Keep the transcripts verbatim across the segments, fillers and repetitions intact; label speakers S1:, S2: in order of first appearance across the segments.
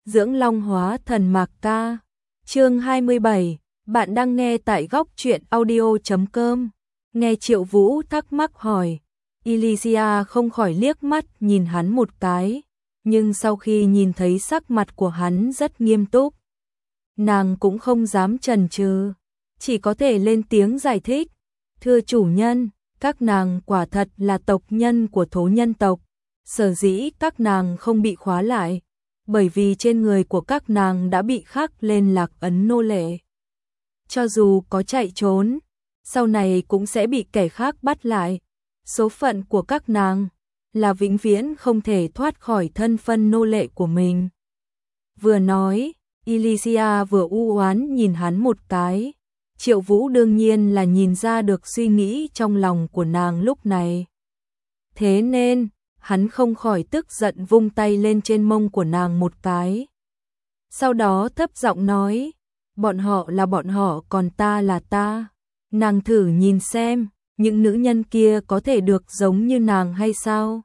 S1: Dưỡng Long hóa thần mạc ca. Chương hai mươi bảy, bạn đang nghe tại góc truyện audio chấm com. Nghe Triệu Vũ thắc mắc hỏi, Elysia không khỏi liếc mắt nhìn hắn một cái, nhưng sau khi nhìn thấy sắc mặt của hắn rất nghiêm túc, nàng cũng không dám chần chừ, chỉ có thể lên tiếng giải thích. Thưa chủ nhân, các nàng quả thật là tộc nhân của thố nhân tộc, sở dĩ các nàng không bị khóa lại, bởi vì trên người của các nàng đã bị khắc lên lạc ấn nô lệ. Cho dù có chạy trốn, sau này cũng sẽ bị kẻ khác bắt lại. Số phận của các nàng là vĩnh viễn không thể thoát khỏi thân phân nô lệ của mình. Vừa nói, Elysia vừa u oán nhìn hắn một cái. Triệu Vũ đương nhiên là nhìn ra được suy nghĩ trong lòng của nàng lúc này. Thế nên, hắn không khỏi tức giận vung tay lên trên mông của nàng một cái. Sau đó thấp giọng nói, bọn họ là bọn họ còn ta là ta. Nàng thử nhìn xem, những nữ nhân kia có thể được giống như nàng hay sao?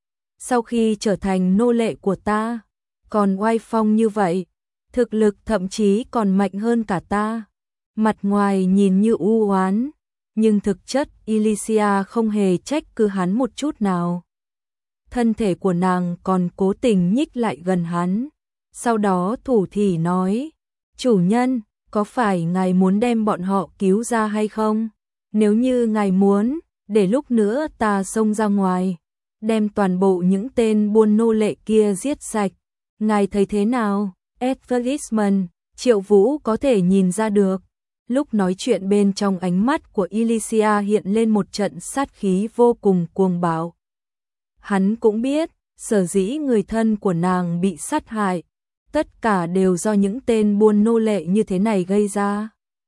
S1: Sau khi trở thành nô lệ của ta, còn oai phong như vậy, thực lực thậm chí còn mạnh hơn cả ta. Mặt ngoài nhìn như u oán, nhưng thực chất Elysia không hề trách cứ hắn một chút nào. Thân thể của nàng còn cố tình nhích lại gần hắn, sau đó thủ thỉ nói, chủ nhân, có phải ngài muốn đem bọn họ cứu ra hay không? Nếu như ngài muốn, để lúc nữa ta xông ra ngoài, đem toàn bộ những tên buôn nô lệ kia giết sạch, ngài thấy thế nào? Advertisement, Triệu Vũ có thể nhìn ra được. Lúc nói chuyện bên trong ánh mắt của Elysia hiện lên một trận sát khí vô cùng cuồng bạo. Hắn cũng biết, sở dĩ người thân của nàng bị sát hại, tất cả đều do những tên buôn nô lệ như thế này gây ra.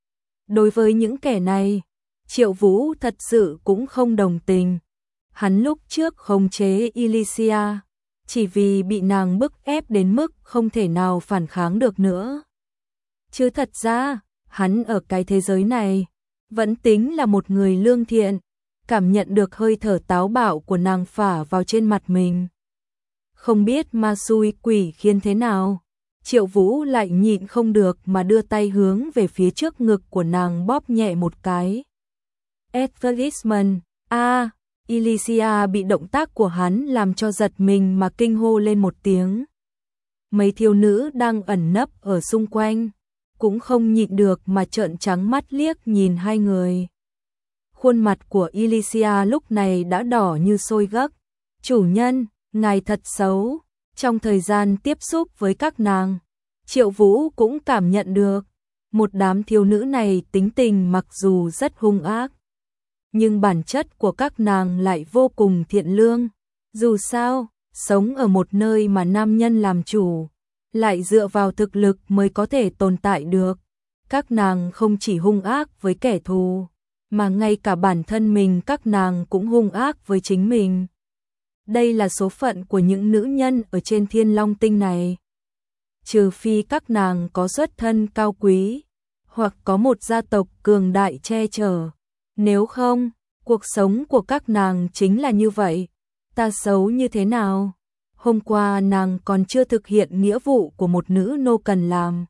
S1: Đối với những kẻ này, Triệu Vũ thật sự cũng không đồng tình. Hắn lúc trước khống chế Elysia, chỉ vì bị nàng bức ép đến mức không thể nào phản kháng được nữa. Chứ thật ra, hắn ở cái thế giới này, vẫn tính là một người lương thiện, cảm nhận được hơi thở táo bạo của nàng phả vào trên mặt mình. Không biết ma xui quỷ khiến thế nào, Triệu Vũ lại nhịn không được mà đưa tay hướng về phía trước ngực của nàng bóp nhẹ một cái. Advertisement, a à, Elysia bị động tác của hắn làm cho giật mình mà kinh hô lên một tiếng. Mấy thiếu nữ đang ẩn nấp ở xung quanh, cũng không nhịn được mà trợn trắng mắt liếc nhìn hai người. Khuôn mặt của Elysia lúc này đã đỏ như sôi gấc. Chủ nhân, ngài thật xấu. Trong thời gian tiếp xúc với các nàng, Triệu Vũ cũng cảm nhận được, một đám thiếu nữ này tính tình mặc dù rất hung ác, nhưng bản chất của các nàng lại vô cùng thiện lương. Dù sao, sống ở một nơi mà nam nhân làm chủ, lại dựa vào thực lực mới có thể tồn tại được. Các nàng không chỉ hung ác với kẻ thù, mà ngay cả bản thân mình các nàng cũng hung ác với chính mình. Đây là số phận của những nữ nhân ở trên Thiên Long Tinh này. Trừ phi các nàng có xuất thân cao quý, hoặc có một gia tộc cường đại che chở. Nếu không, cuộc sống của các nàng chính là như vậy. Ta xấu như thế nào? Hôm qua nàng còn chưa thực hiện nghĩa vụ của một nữ nô cần làm.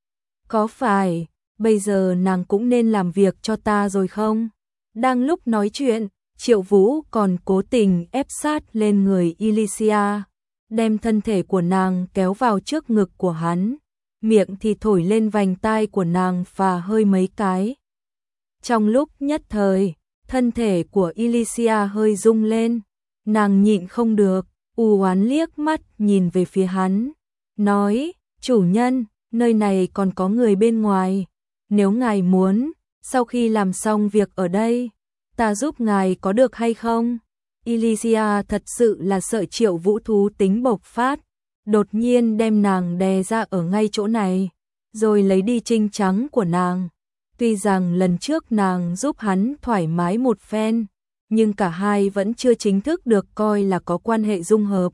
S1: Có phải, bây giờ nàng cũng nên làm việc cho ta rồi không? Đang lúc nói chuyện, Triệu Vũ còn cố tình ép sát lên người Elysia, đem thân thể của nàng kéo vào trước ngực của hắn, miệng thì thổi lên vành tai của nàng phà hơi mấy cái. Trong lúc nhất thời, thân thể của Elysia hơi rung lên, nàng nhịn không được, u oán liếc mắt nhìn về phía hắn, nói, chủ nhân, nơi này còn có người bên ngoài, nếu ngài muốn, sau khi làm xong việc ở đây, ta giúp ngài có được hay không? Elysia thật sự là sợ Triệu Vũ thú tính bộc phát, đột nhiên đem nàng đè ra ở ngay chỗ này, rồi lấy đi trinh trắng của nàng. Tuy rằng lần trước nàng giúp hắn thoải mái một phen, nhưng cả hai vẫn chưa chính thức được coi là có quan hệ dung hợp.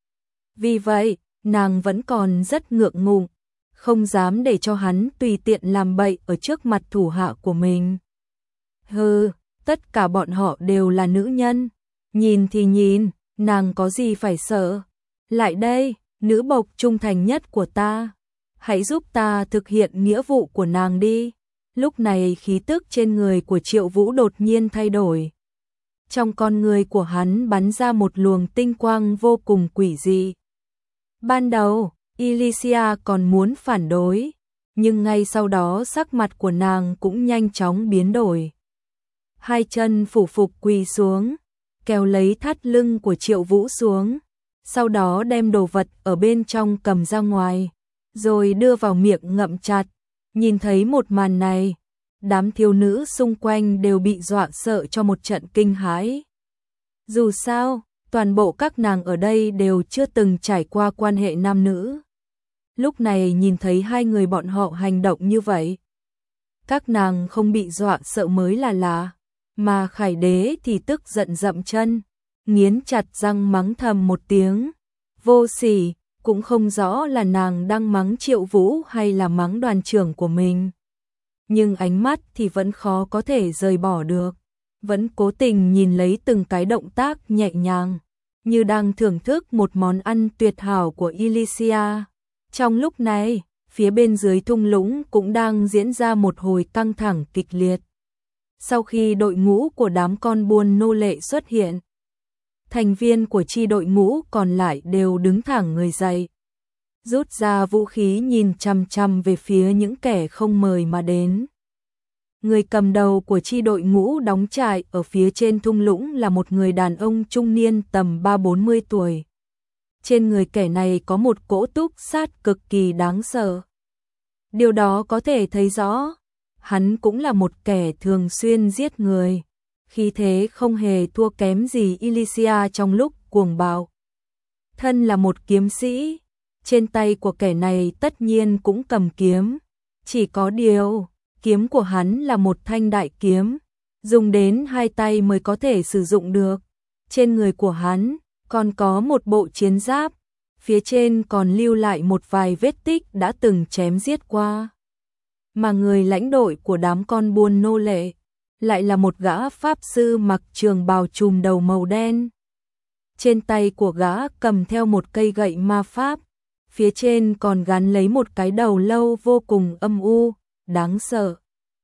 S1: Vì vậy, nàng vẫn còn rất ngượng ngùng, không dám để cho hắn tùy tiện làm bậy ở trước mặt thủ hạ của mình. Hừ, tất cả bọn họ đều là nữ nhân, nhìn thì nhìn, nàng có gì phải sợ. Lại đây, nữ bộc trung thành nhất của ta, hãy giúp ta thực hiện nghĩa vụ của nàng đi. Lúc này khí tức trên người của Triệu Vũ đột nhiên thay đổi. Trong con người của hắn bắn ra một luồng tinh quang vô cùng quỷ dị. Ban đầu, Elysia còn muốn phản đối, nhưng ngay sau đó sắc mặt của nàng cũng nhanh chóng biến đổi. Hai chân phủ phục quỳ xuống, kéo lấy thắt lưng của Triệu Vũ xuống, sau đó đem đồ vật ở bên trong cầm ra ngoài, rồi đưa vào miệng ngậm chặt. Nhìn thấy một màn này, đám thiếu nữ xung quanh đều bị dọa sợ cho một trận kinh hãi. Dù sao, toàn bộ các nàng ở đây đều chưa từng trải qua quan hệ nam nữ. Lúc này nhìn thấy hai người bọn họ hành động như vậy, các nàng không bị dọa sợ mới là lạ, mà Khải Đế thì tức giận dậm chân, nghiến chặt răng mắng thầm một tiếng. Vô sỉ, cũng không rõ là nàng đang mắng Triệu Vũ hay là mắng đoàn trưởng của mình. Nhưng ánh mắt thì vẫn khó có thể rời bỏ được, vẫn cố tình nhìn lấy từng cái động tác nhẹ nhàng, như đang thưởng thức một món ăn tuyệt hảo của Elysia. Trong lúc này, phía bên dưới thung lũng cũng đang diễn ra một hồi căng thẳng kịch liệt. Sau khi đội ngũ của đám con buôn nô lệ xuất hiện, thành viên của chi đội ngũ còn lại đều đứng thẳng người dậy, rút ra vũ khí nhìn chằm chằm về phía những kẻ không mời mà đến. Người cầm đầu của chi đội ngũ đóng trại ở phía trên thung lũng là một người đàn ông trung niên tầm ba bốn mươi tuổi. Trên người kẻ này có một cỗ túc sát cực kỳ đáng sợ. Điều đó có thể thấy rõ, hắn cũng là một kẻ thường xuyên giết người, khí thế không hề thua kém gì Elysia trong lúc cuồng bạo. Thân là một kiếm sĩ, trên tay của kẻ này tất nhiên cũng cầm kiếm, chỉ có điều, kiếm của hắn là một thanh đại kiếm, dùng đến hai tay mới có thể sử dụng được. Trên người của hắn còn có một bộ chiến giáp, phía trên còn lưu lại một vài vết tích đã từng chém giết qua. Mà người lãnh đội của đám con buôn nô lệ lại là một gã pháp sư mặc trường bào trùm đầu màu đen. Trên tay của gã cầm theo một cây gậy ma pháp, phía trên còn gắn lấy một cái đầu lâu vô cùng âm u, đáng sợ.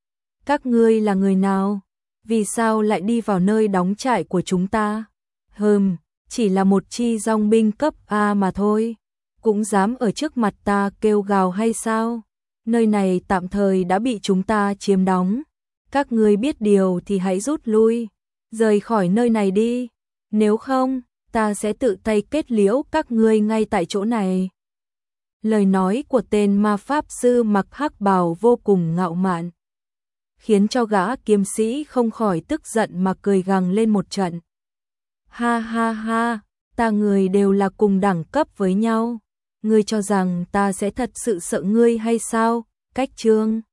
S1: Các ngươi là người nào? Vì sao lại đi vào nơi đóng trại của chúng ta? Hừm, chỉ là một chi dòng binh cấp A mà thôi, cũng dám ở trước mặt ta kêu gào hay sao? Nơi này tạm thời đã bị chúng ta chiếm đóng. Các ngươi biết điều thì hãy rút lui, rời khỏi nơi này đi. Nếu không, ta sẽ tự tay kết liễu các ngươi ngay tại chỗ này. Lời nói của tên ma pháp sư mặc hắc bào vô cùng ngạo mạn, khiến cho gã kiếm sĩ không khỏi tức giận mà cười gằn lên một trận. Ha ha ha, ta người đều là cùng đẳng cấp với nhau. Ngươi cho rằng ta sẽ thật sự sợ ngươi hay sao? Cách chương